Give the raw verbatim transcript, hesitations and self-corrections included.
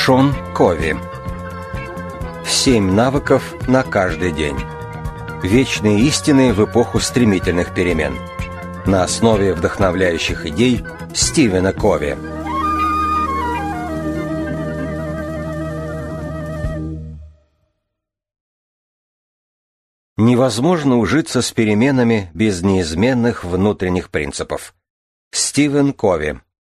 Шон Кови. Семь навыков на каждый день. Вечные истины в эпоху стремительных перемен. На основе вдохновляющих идей Стивена Кови. Невозможно ужиться с переменами без неизменных внутренних принципов. Стивен Кови.